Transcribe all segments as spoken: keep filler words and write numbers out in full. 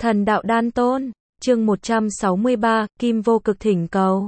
Thần đạo đan tôn, chương một trăm sáu mươi ba, Kim Vô Cực thỉnh cầu.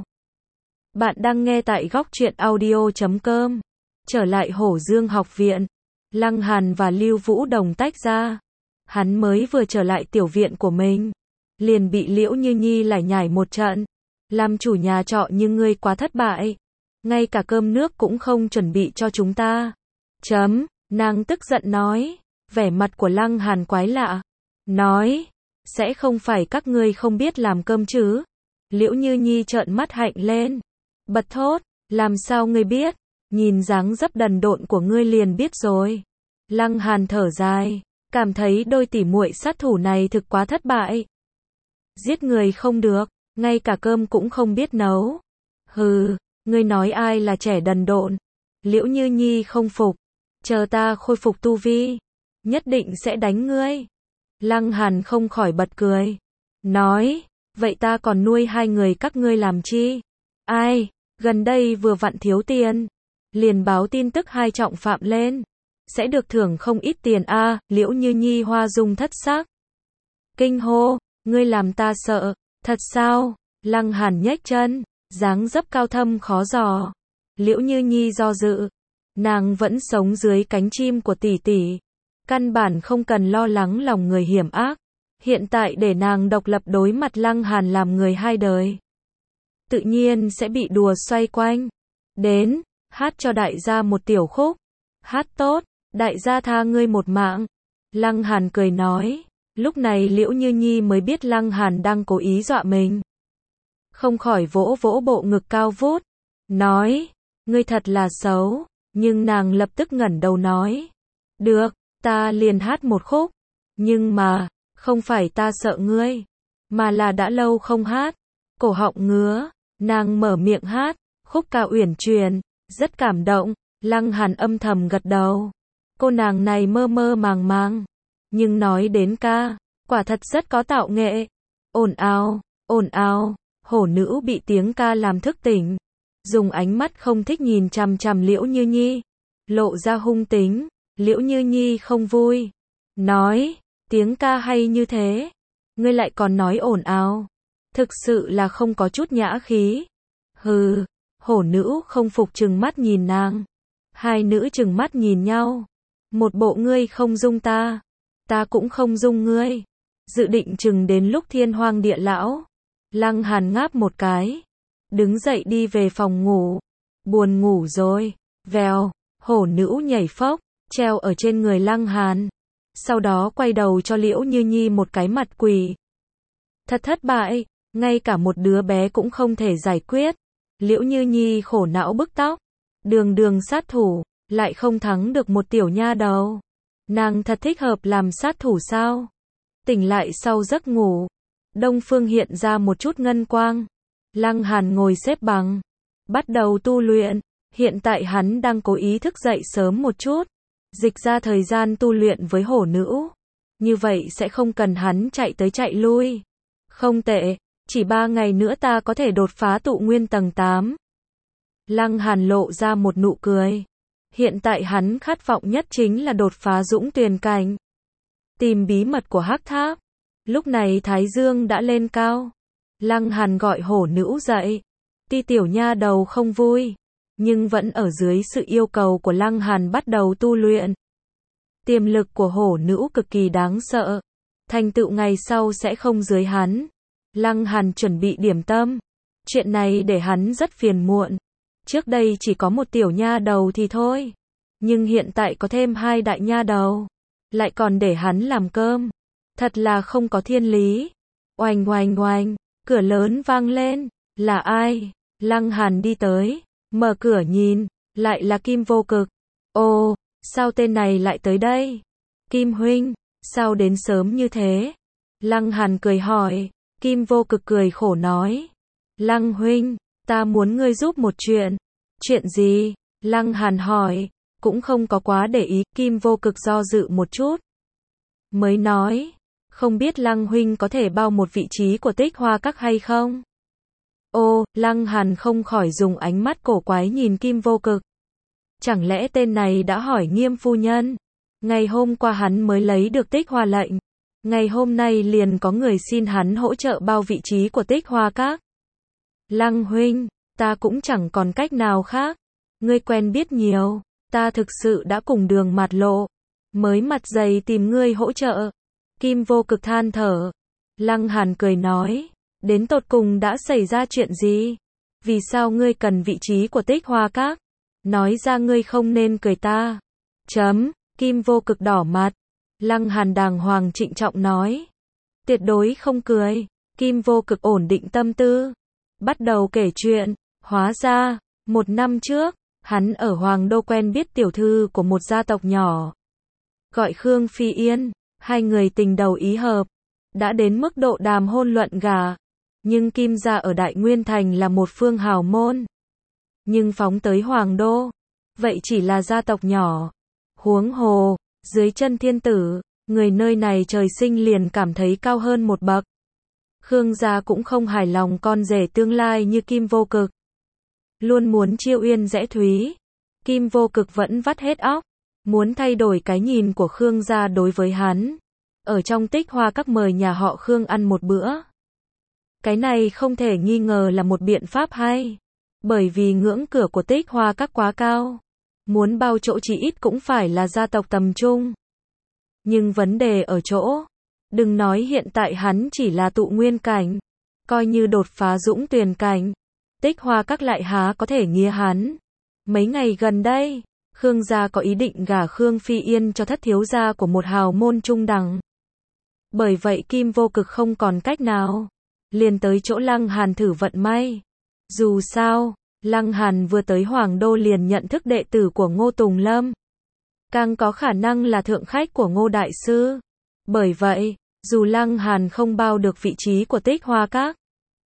Bạn đang nghe tại góc truyện audio chấm com. Trở lại Hổ Dương học viện, Lăng Hàn và Lưu Vũ Đồng tách ra. Hắn mới vừa trở lại tiểu viện của mình, liền bị Liễu Như Nhi lải nhải một trận. Làm chủ nhà trọ nhưng ngươi quá thất bại, ngay cả cơm nước cũng không chuẩn bị cho chúng ta. Chấm, nàng tức giận nói, vẻ mặt của Lăng Hàn quái lạ. Nói, sẽ không phải các ngươi không biết làm cơm chứ? Liễu Như Nhi trợn mắt hạnh lên, bật thốt, làm sao ngươi biết? Nhìn dáng dấp đần độn của ngươi liền biết rồi. Lăng Hàn thở dài, cảm thấy đôi tỉ muội sát thủ này thực quá thất bại. Giết người không được, ngay cả cơm cũng không biết nấu. Hừ, ngươi nói ai là trẻ đần độn? Liễu Như Nhi không phục, chờ ta khôi phục tu vi, nhất định sẽ đánh ngươi. Lăng Hàn không khỏi bật cười, nói, vậy ta còn nuôi hai người các ngươi làm chi? Ai, gần đây vừa vặn thiếu tiền, liền báo tin tức hai trọng phạm lên, sẽ được thưởng không ít tiền a. À, Liễu Như Nhi hoa dung thất sắc, kinh hô, ngươi làm ta sợ, thật sao? Lăng Hàn nhếch chân, dáng dấp cao thâm khó dò. Liễu Như Nhi do dự, nàng vẫn sống dưới cánh chim của tỷ tỷ, căn bản không cần lo lắng lòng người hiểm ác. Hiện tại để nàng độc lập đối mặt Lăng Hàn làm người hai đời, tự nhiên sẽ bị đùa xoay quanh. Đến, hát cho đại gia một tiểu khúc. Hát tốt, đại gia tha ngươi một mạng. Lăng Hàn cười nói. Lúc này Liễu Như Nhi mới biết Lăng Hàn đang cố ý dọa mình, không khỏi vỗ vỗ bộ ngực cao vút, nói, ngươi thật là xấu. Nhưng nàng lập tức ngẩng đầu nói, được, ta liền hát một khúc. Nhưng mà, không phải ta sợ ngươi, mà là đã lâu không hát, cổ họng ngứa. Nàng mở miệng hát, khúc ca uyển chuyển, rất cảm động. Lăng Hàn âm thầm gật đầu. Cô nàng này mơ mơ màng màng, nhưng nói đến ca, quả thật rất có tạo nghệ. Ồn ào, ồn ào, hổ nữ bị tiếng ca làm thức tỉnh, dùng ánh mắt không thích nhìn chằm chằm Liễu Như Nhi, lộ ra hung tính. Liễu Như Nhi không vui, nói, tiếng ca hay như thế, ngươi lại còn nói ồn ào, thực sự là không có chút nhã khí. Hừ, hổ nữ không phục trừng mắt nhìn nàng. Hai nữ trừng mắt nhìn nhau, một bộ ngươi không dung ta, ta cũng không dung ngươi, dự định chừng đến lúc thiên hoang địa lão. Lăng Hàn ngáp một cái, đứng dậy đi về phòng ngủ. Buồn ngủ rồi, vèo, hổ nữ nhảy phốc, treo ở trên người Lăng Hàn, sau đó quay đầu cho Liễu Như Nhi một cái mặt quỷ. Thật thất bại, ngay cả một đứa bé cũng không thể giải quyết. Liễu Như Nhi khổ não bức tóc, đường đường sát thủ, lại không thắng được một tiểu nha đầu. Nàng thật thích hợp làm sát thủ sao? Tỉnh lại sau giấc ngủ, đông phương hiện ra một chút ngân quang. Lăng Hàn ngồi xếp bằng, bắt đầu tu luyện. Hiện tại hắn đang cố ý thức dậy sớm một chút, dịch ra thời gian tu luyện với hổ nữ, như vậy sẽ không cần hắn chạy tới chạy lui. Không tệ, chỉ ba ngày nữa ta có thể đột phá tụ nguyên tầng tám. Lăng Hàn lộ ra một nụ cười. Hiện tại hắn khát vọng nhất chính là đột phá dũng tuyền cảnh, tìm bí mật của hắc tháp. Lúc này thái dương đã lên cao. Lăng Hàn gọi hổ nữ dậy. Ti tiểu nha đầu không vui, nhưng vẫn ở dưới sự yêu cầu của Lăng Hàn bắt đầu tu luyện. Tiềm lực của hổ nữ cực kỳ đáng sợ, thành tựu ngày sau sẽ không dưới hắn. Lăng Hàn chuẩn bị điểm tâm. Chuyện này để hắn rất phiền muộn. Trước đây chỉ có một tiểu nha đầu thì thôi, nhưng hiện tại có thêm hai đại nha đầu, lại còn để hắn làm cơm, thật là không có thiên lý. Oanh oanh oanh, cửa lớn vang lên. Là ai? Lăng Hàn đi tới, mở cửa nhìn, lại là Kim Vô Cực. Ồ, sao tên này lại tới đây? Kim huynh, sao đến sớm như thế? Lăng Hàn cười hỏi. Kim Vô Cực cười khổ nói, Lăng huynh, ta muốn ngươi giúp một chuyện. Chuyện gì? Lăng Hàn hỏi, cũng không có quá để ý. Kim Vô Cực do dự một chút, mới nói, không biết Lăng huynh có thể bao một vị trí của Tích Hoa Các hay không? Ô, Lăng Hàn không khỏi dùng ánh mắt cổ quái nhìn Kim Vô Cực. Chẳng lẽ tên này đã hỏi Nghiêm phu nhân? Ngày hôm qua hắn mới lấy được Tích Hoa lệnh, Ngày hôm nay liền có người xin hắn hỗ trợ bao vị trí của Tích Hoa Các. Lăng huynh, ta cũng chẳng còn cách nào khác. Ngươi quen biết nhiều, ta thực sự đã cùng đường mặt lộ, mới mặt dày tìm ngươi hỗ trợ. Kim Vô Cực than thở. Lăng Hàn cười nói, đến tột cùng đã xảy ra chuyện gì? Vì sao ngươi cần vị trí của Tích Hoa Các? Nói ra ngươi không nên cười ta. Chấm, Kim Vô Cực đỏ mặt. Lăng Hàn đàng hoàng trịnh trọng nói, tuyệt đối không cười. Kim Vô Cực ổn định tâm tư, bắt đầu kể chuyện. Hóa ra, một năm trước, hắn ở Hoàng Đô quen biết tiểu thư của một gia tộc nhỏ, gọi Khương Phi Yên. Hai người tình đầu ý hợp, đã đến mức độ đàm hôn luận gả. Nhưng Kim gia ở Đại Nguyên Thành là một phương hào môn, nhưng phóng tới Hoàng Đô, vậy chỉ là gia tộc nhỏ. Huống hồ, dưới chân thiên tử, người nơi này trời sinh liền cảm thấy cao hơn một bậc. Khương gia cũng không hài lòng con rể tương lai như Kim Vô Cực, luôn muốn chiêu uyên rẽ thúy. Kim Vô Cực vẫn vắt hết óc, muốn thay đổi cái nhìn của Khương gia đối với hắn. Ở trong Tích Hoa Các mời nhà họ Khương ăn một bữa. Cái này không thể nghi ngờ là một biện pháp hay, bởi vì ngưỡng cửa của Tích Hoa Các quá cao. Muốn bao chỗ chỉ ít cũng phải là gia tộc tầm trung. Nhưng vấn đề ở chỗ, đừng nói hiện tại hắn chỉ là tụ nguyên cảnh, coi như đột phá dũng tuyền cảnh, Tích Hoa Các lại há có thể nghía hắn. Mấy ngày gần đây, Khương gia có ý định gả Khương Phi Yên cho thất thiếu gia của một hào môn trung đẳng. Bởi vậy Kim Vô Cực không còn cách nào, liền tới chỗ Lăng Hàn thử vận may. Dù sao, Lăng Hàn vừa tới Hoàng Đô liền nhận thức đệ tử của Ngô Tùng Lâm, càng có khả năng là thượng khách của Ngô Đại Sư. Bởi vậy, dù Lăng Hàn không bao được vị trí của Tích Hoa Các,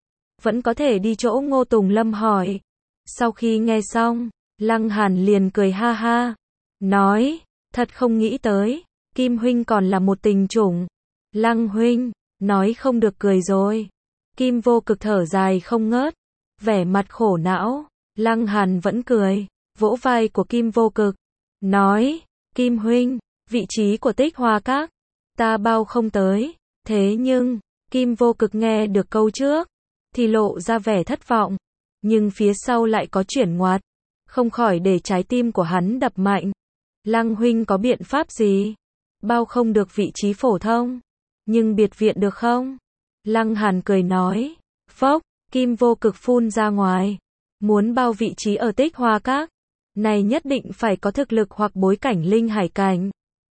vẫn có thể đi chỗ Ngô Tùng Lâm hỏi. Sau khi nghe xong, Lăng Hàn liền cười ha ha, nói, thật không nghĩ tới, Kim huynh còn là một tình chủng. Lăng huynh, nói không được cười rồi. Kim Vô Cực thở dài không ngớt, vẻ mặt khổ não. Lăng Hàn vẫn cười, vỗ vai của Kim Vô Cực, nói, Kim huynh, vị trí của Tích Hoa Các, ta bao không tới. Thế nhưng, Kim Vô Cực nghe được câu trước, thì lộ ra vẻ thất vọng, nhưng phía sau lại có chuyển ngoặt, không khỏi để trái tim của hắn đập mạnh. Lăng huynh có biện pháp gì? Bao không được vị trí phổ thông, nhưng biệt viện được không? Lăng Hàn cười nói, phốc, Kim Vô Cực phun ra ngoài, muốn bao vị trí ở Tích Hoa Các, này nhất định phải có thực lực hoặc bối cảnh linh hải cảnh.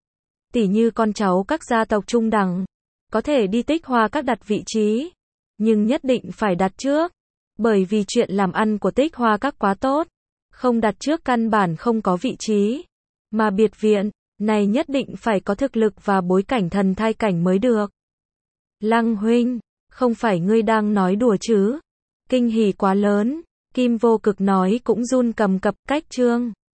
Tỉ như con cháu các gia tộc trung đẳng, có thể đi Tích Hoa Các đặt vị trí, nhưng nhất định phải đặt trước, bởi vì chuyện làm ăn của Tích Hoa Các quá tốt, không đặt trước căn bản không có vị trí. Mà biệt viện, này nhất định phải có thực lực và bối cảnh thần thai cảnh mới được. Lăng huynh, không phải ngươi đang nói đùa chứ? Kinh hỉ quá lớn, Kim Vô Cực nói cũng run cầm cập. Cách chương